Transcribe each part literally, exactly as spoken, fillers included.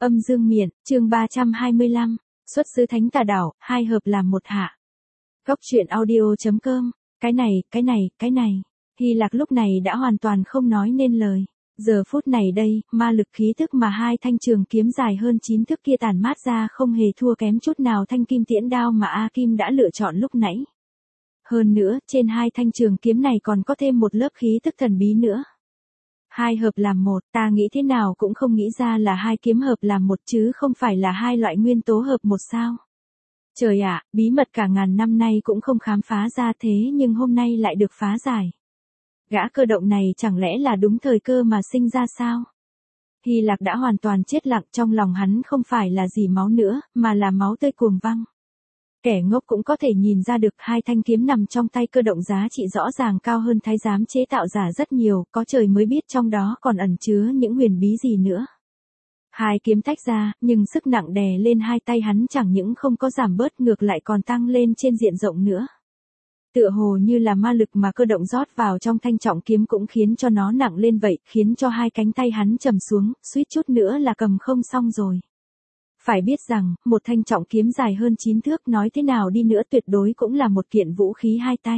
Âm dương miện, chương ba trăm hai mươi lăm, xuất xứ Thánh Tà Đảo, hai hợp làm một hạ. Góc truyện audio.com, cái này, cái này, cái này. Hy Lạc lúc này đã hoàn toàn không nói nên lời. Giờ phút này đây, ma lực khí tức mà hai thanh trường kiếm dài hơn chín thước kia tản mát ra không hề thua kém chút nào thanh kim tiễn đao mà A Kim đã lựa chọn lúc nãy. Hơn nữa, trên hai thanh trường kiếm này còn có thêm một lớp khí tức thần bí nữa. Hai hợp làm một, ta nghĩ thế nào cũng không nghĩ ra là hai kiếm hợp làm một chứ không phải là hai loại nguyên tố hợp một sao. Trời ạ, bí mật cả ngàn năm nay cũng không khám phá ra thế nhưng hôm nay lại được phá giải. Gã cơ động này chẳng lẽ là đúng thời cơ mà sinh ra sao? Hy Lạc đã hoàn toàn chết lặng, trong lòng hắn không phải là gì máu nữa, mà là máu tươi cuồng văng. Kẻ ngốc cũng có thể nhìn ra được hai thanh kiếm nằm trong tay cơ động giá trị rõ ràng cao hơn thái giám chế tạo giả rất nhiều, có trời mới biết trong đó còn ẩn chứa những huyền bí gì nữa. Hai kiếm tách ra, nhưng sức nặng đè lên hai tay hắn chẳng những không có giảm bớt ngược lại còn tăng lên trên diện rộng nữa. Tựa hồ như là ma lực mà cơ động rót vào trong thanh trọng kiếm cũng khiến cho nó nặng lên vậy, khiến cho hai cánh tay hắn trầm xuống, suýt chút nữa là cầm không xong rồi. Phải biết rằng, một thanh trọng kiếm dài hơn chín thước nói thế nào đi nữa tuyệt đối cũng là một kiện vũ khí hai tay.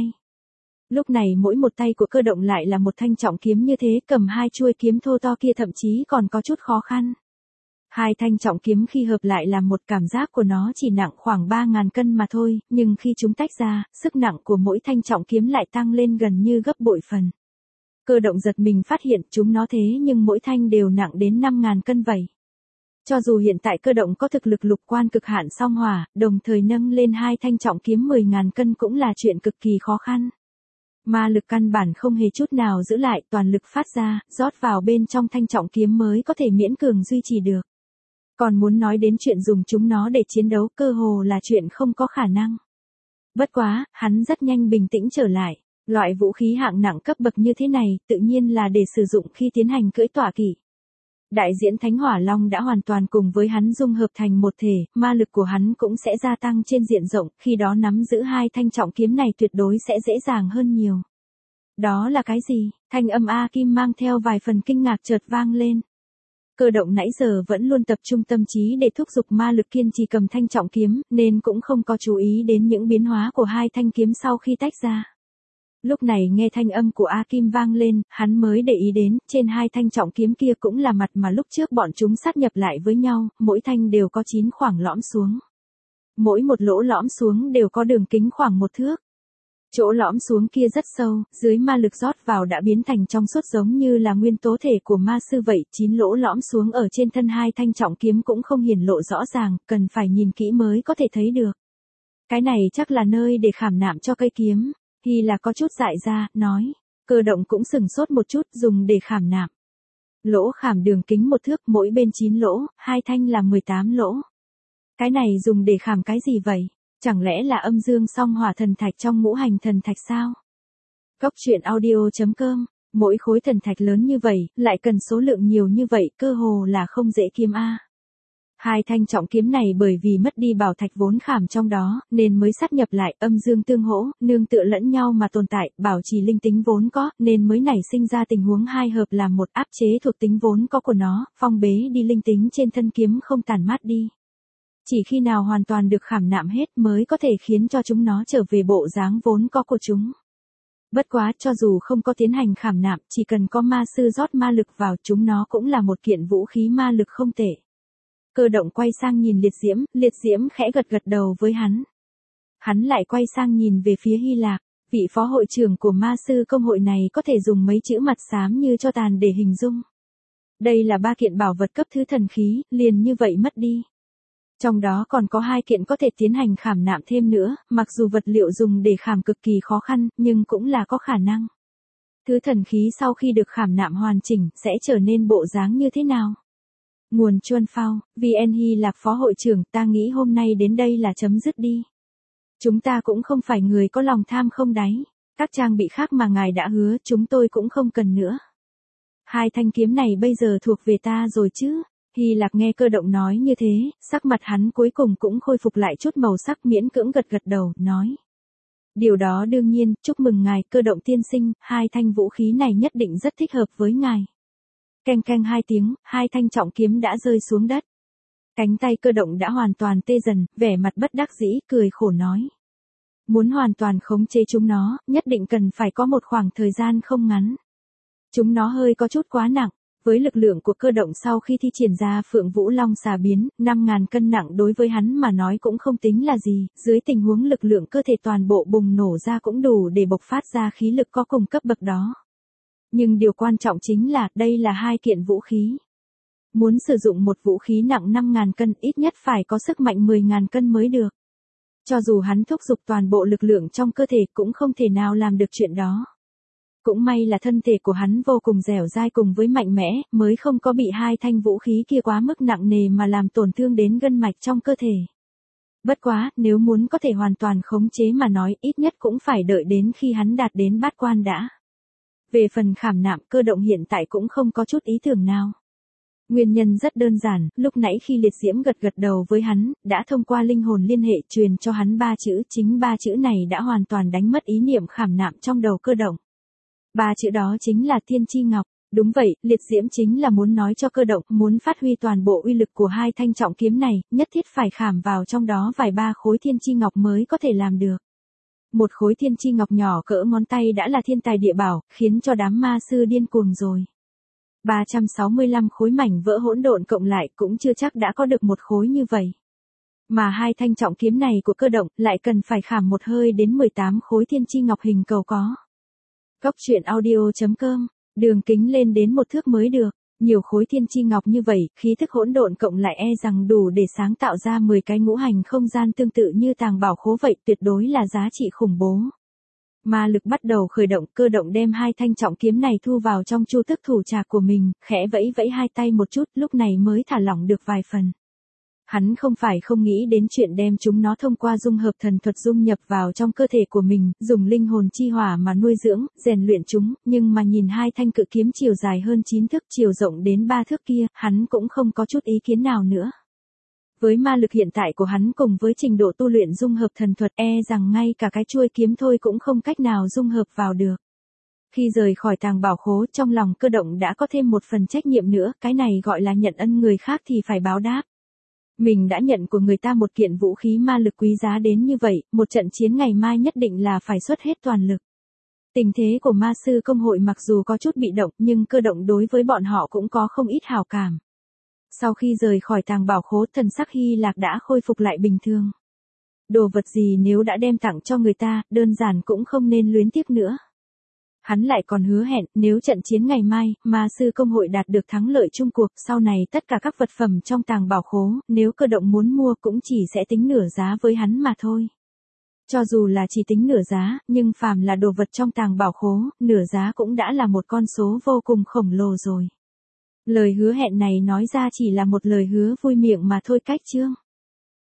Lúc này mỗi một tay của cơ động lại là một thanh trọng kiếm như thế, cầm hai chuôi kiếm thô to kia thậm chí còn có chút khó khăn. Hai thanh trọng kiếm khi hợp lại là một cảm giác của nó chỉ nặng khoảng ba ngàn cân mà thôi, nhưng khi chúng tách ra, sức nặng của mỗi thanh trọng kiếm lại tăng lên gần như gấp bội phần. Cơ động giật mình phát hiện chúng nó thế nhưng mỗi thanh đều nặng đến năm ngàn cân vậy. Cho dù hiện tại cơ động có thực lực lục quan cực hạn song hỏa, đồng thời nâng lên hai thanh trọng kiếm mười ngàn cân cũng là chuyện cực kỳ khó khăn. Ma lực căn bản không hề chút nào giữ lại, toàn lực phát ra, rót vào bên trong thanh trọng kiếm mới có thể miễn cường duy trì được. Còn muốn nói đến chuyện dùng chúng nó để chiến đấu cơ hồ là chuyện không có khả năng. Bất quá, hắn rất nhanh bình tĩnh trở lại. Loại vũ khí hạng nặng cấp bậc như thế này, tự nhiên là để sử dụng khi tiến hành cưỡi tọa kỵ. Đại diễn Thánh Hỏa Long đã hoàn toàn cùng với hắn dung hợp thành một thể, ma lực của hắn cũng sẽ gia tăng trên diện rộng, khi đó nắm giữ hai thanh trọng kiếm này tuyệt đối sẽ dễ dàng hơn nhiều. Đó là cái gì? Thanh âm A Kim mang theo vài phần kinh ngạc chợt vang lên. Cơ động nãy giờ vẫn luôn tập trung tâm trí để thúc giục ma lực kiên trì cầm thanh trọng kiếm, nên cũng không có chú ý đến những biến hóa của hai thanh kiếm sau khi tách ra. Lúc này nghe thanh âm của A Kim vang lên, hắn mới để ý đến, trên hai thanh trọng kiếm kia cũng là mặt mà lúc trước bọn chúng sát nhập lại với nhau, mỗi thanh đều có chín khoảng lõm xuống. Mỗi một lỗ lõm xuống đều có đường kính khoảng một thước. Chỗ lõm xuống kia rất sâu, dưới ma lực rót vào đã biến thành trong suốt giống như là nguyên tố thể của ma sư vậy, chín lỗ lõm xuống ở trên thân hai thanh trọng kiếm cũng không hiển lộ rõ ràng, cần phải nhìn kỹ mới có thể thấy được. Cái này chắc là nơi để khảm nạm cho cây kiếm. Hy là có chút dại ra, nói. Cơ động cũng sừng sốt một chút, dùng để khảm nạm. Lỗ khảm đường kính một thước, mỗi bên chín lỗ, hai thanh là mười tám lỗ. Cái này dùng để khảm cái gì vậy? Chẳng lẽ là âm dương song hỏa thần thạch trong ngũ hành thần thạch sao? Góc truyện audio.com, mỗi khối thần thạch lớn như vậy, lại cần số lượng nhiều như vậy, cơ hồ là không dễ kiếm a. Hai thanh trọng kiếm này bởi vì mất đi bảo thạch vốn khảm trong đó, nên mới sát nhập lại, âm dương tương hỗ, nương tựa lẫn nhau mà tồn tại, bảo trì linh tính vốn có, nên mới nảy sinh ra tình huống hai hợp làm một, áp chế thuộc tính vốn có của nó, phong bế đi linh tính trên thân kiếm không tản mát đi. Chỉ khi nào hoàn toàn được khảm nạm hết mới có thể khiến cho chúng nó trở về bộ dáng vốn có của chúng. Bất quá, cho dù không có tiến hành khảm nạm, chỉ cần có ma sư rót ma lực vào chúng nó cũng là một kiện vũ khí ma lực không tệ. Cơ động quay sang nhìn Liệt Diễm, Liệt Diễm khẽ gật gật đầu với hắn. Hắn lại quay sang nhìn về phía Hy Lạc, vị phó hội trưởng của ma sư công hội này có thể dùng mấy chữ mặt xám như cho tàn để hình dung. Đây là ba kiện bảo vật cấp thứ thần khí, liền như vậy mất đi. Trong đó còn có hai kiện có thể tiến hành khảm nạm thêm nữa, mặc dù vật liệu dùng để khảm cực kỳ khó khăn, nhưng cũng là có khả năng. Thứ thần khí sau khi được khảm nạm hoàn chỉnh, sẽ trở nên bộ dáng như thế nào? Nguồn Chuân Phao, vê en Hy Lạc phó hội trưởng, ta nghĩ hôm nay đến đây là chấm dứt đi. Chúng ta cũng không phải người có lòng tham không đáy. Các trang bị khác mà ngài đã hứa, chúng tôi cũng không cần nữa. Hai thanh kiếm này bây giờ thuộc về ta rồi chứ. Hy Lạc nghe cơ động nói như thế, sắc mặt hắn cuối cùng cũng khôi phục lại chút màu sắc, miễn cưỡng gật gật đầu, nói. Điều đó đương nhiên, chúc mừng ngài, cơ động tiên sinh, hai thanh vũ khí này nhất định rất thích hợp với ngài. Keng keng hai tiếng, hai thanh trọng kiếm đã rơi xuống đất. Cánh tay cơ động đã hoàn toàn tê dần, vẻ mặt bất đắc dĩ, cười khổ nói. Muốn hoàn toàn khống chế chúng nó, nhất định cần phải có một khoảng thời gian không ngắn. Chúng nó hơi có chút quá nặng. Với lực lượng của cơ động sau khi thi triển ra Phượng Vũ Long xà biến, năm ngàn cân nặng đối với hắn mà nói cũng không tính là gì, dưới tình huống lực lượng cơ thể toàn bộ bùng nổ ra cũng đủ để bộc phát ra khí lực có cùng cấp bậc đó. Nhưng điều quan trọng chính là, đây là hai kiện vũ khí. Muốn sử dụng một vũ khí nặng năm ngàn cân ít nhất phải có sức mạnh mười ngàn cân mới được. Cho dù hắn thúc giục toàn bộ lực lượng trong cơ thể cũng không thể nào làm được chuyện đó. Cũng may là thân thể của hắn vô cùng dẻo dai cùng với mạnh mẽ, mới không có bị hai thanh vũ khí kia quá mức nặng nề mà làm tổn thương đến gân mạch trong cơ thể. Bất quá, nếu muốn có thể hoàn toàn khống chế mà nói, ít nhất cũng phải đợi đến khi hắn đạt đến bát quan đã. Về phần khảm nạm, cơ động hiện tại cũng không có chút ý tưởng nào. Nguyên nhân rất đơn giản, lúc nãy khi liệt diễm gật gật đầu với hắn, đã thông qua linh hồn liên hệ truyền cho hắn ba chữ, chính ba chữ này đã hoàn toàn đánh mất ý niệm khảm nạm trong đầu cơ động. Ba chữ đó chính là Thiên Chi Ngọc. Đúng vậy, liệt diễm chính là muốn nói cho cơ động, muốn phát huy toàn bộ uy lực của hai thanh trọng kiếm này, nhất thiết phải khảm vào trong đó vài ba khối Thiên Chi Ngọc mới có thể làm được. Một khối Thiên Chi Ngọc nhỏ cỡ ngón tay đã là thiên tài địa bảo, khiến cho đám ma sư điên cuồng rồi. ba trăm sáu mươi lăm khối mảnh vỡ hỗn độn cộng lại cũng chưa chắc đã có được một khối như vậy. Mà hai thanh trọng kiếm này của cơ động lại cần phải khảm một hơi đến mười tám khối Thiên Chi Ngọc hình cầu có. Góc truyện audio chấm com, đường kính lên đến một thước mới được, nhiều khối Thiên Chi Ngọc như vậy, khí thức hỗn độn cộng lại e rằng đủ để sáng tạo ra mười cái ngũ hành không gian tương tự như tàng bảo khố vậy, tuyệt đối là giá trị khủng bố. Ma lực bắt đầu khởi động, cơ động đem hai thanh trọng kiếm này thu vào trong chu tức thủ trạc của mình, khẽ vẫy vẫy hai tay một chút, lúc này mới thả lỏng được vài phần. Hắn không phải không nghĩ đến chuyện đem chúng nó thông qua dung hợp thần thuật dung nhập vào trong cơ thể của mình, dùng linh hồn chi hỏa mà nuôi dưỡng, rèn luyện chúng, nhưng mà nhìn hai thanh cự kiếm chiều dài hơn chín thước, chiều rộng đến ba thước kia, hắn cũng không có chút ý kiến nào nữa. Với ma lực hiện tại của hắn cùng với trình độ tu luyện dung hợp thần thuật e rằng ngay cả cái chuôi kiếm thôi cũng không cách nào dung hợp vào được. Khi rời khỏi tàng bảo khố, trong lòng cơ động đã có thêm một phần trách nhiệm nữa, cái này gọi là nhận ân người khác thì phải báo đáp. Mình đã nhận của người ta một kiện vũ khí ma lực quý giá đến như vậy, một trận chiến ngày mai nhất định là phải xuất hết toàn lực. Tình thế của ma sư công hội mặc dù có chút bị động nhưng cơ động đối với bọn họ cũng có không ít hảo cảm. Sau khi rời khỏi tàng bảo khố, thần sắc Hy Lạc đã khôi phục lại bình thường. Đồ vật gì nếu đã đem tặng cho người ta, đơn giản cũng không nên luyến tiếc nữa. Hắn lại còn hứa hẹn, nếu trận chiến ngày mai, ma sư công hội đạt được thắng lợi chung cuộc, sau này tất cả các vật phẩm trong tàng bảo khố, nếu cơ động muốn mua cũng chỉ sẽ tính nửa giá với hắn mà thôi. Cho dù là chỉ tính nửa giá, nhưng phàm là đồ vật trong tàng bảo khố, nửa giá cũng đã là một con số vô cùng khổng lồ rồi. Lời hứa hẹn này nói ra chỉ là một lời hứa vui miệng mà thôi cách chương.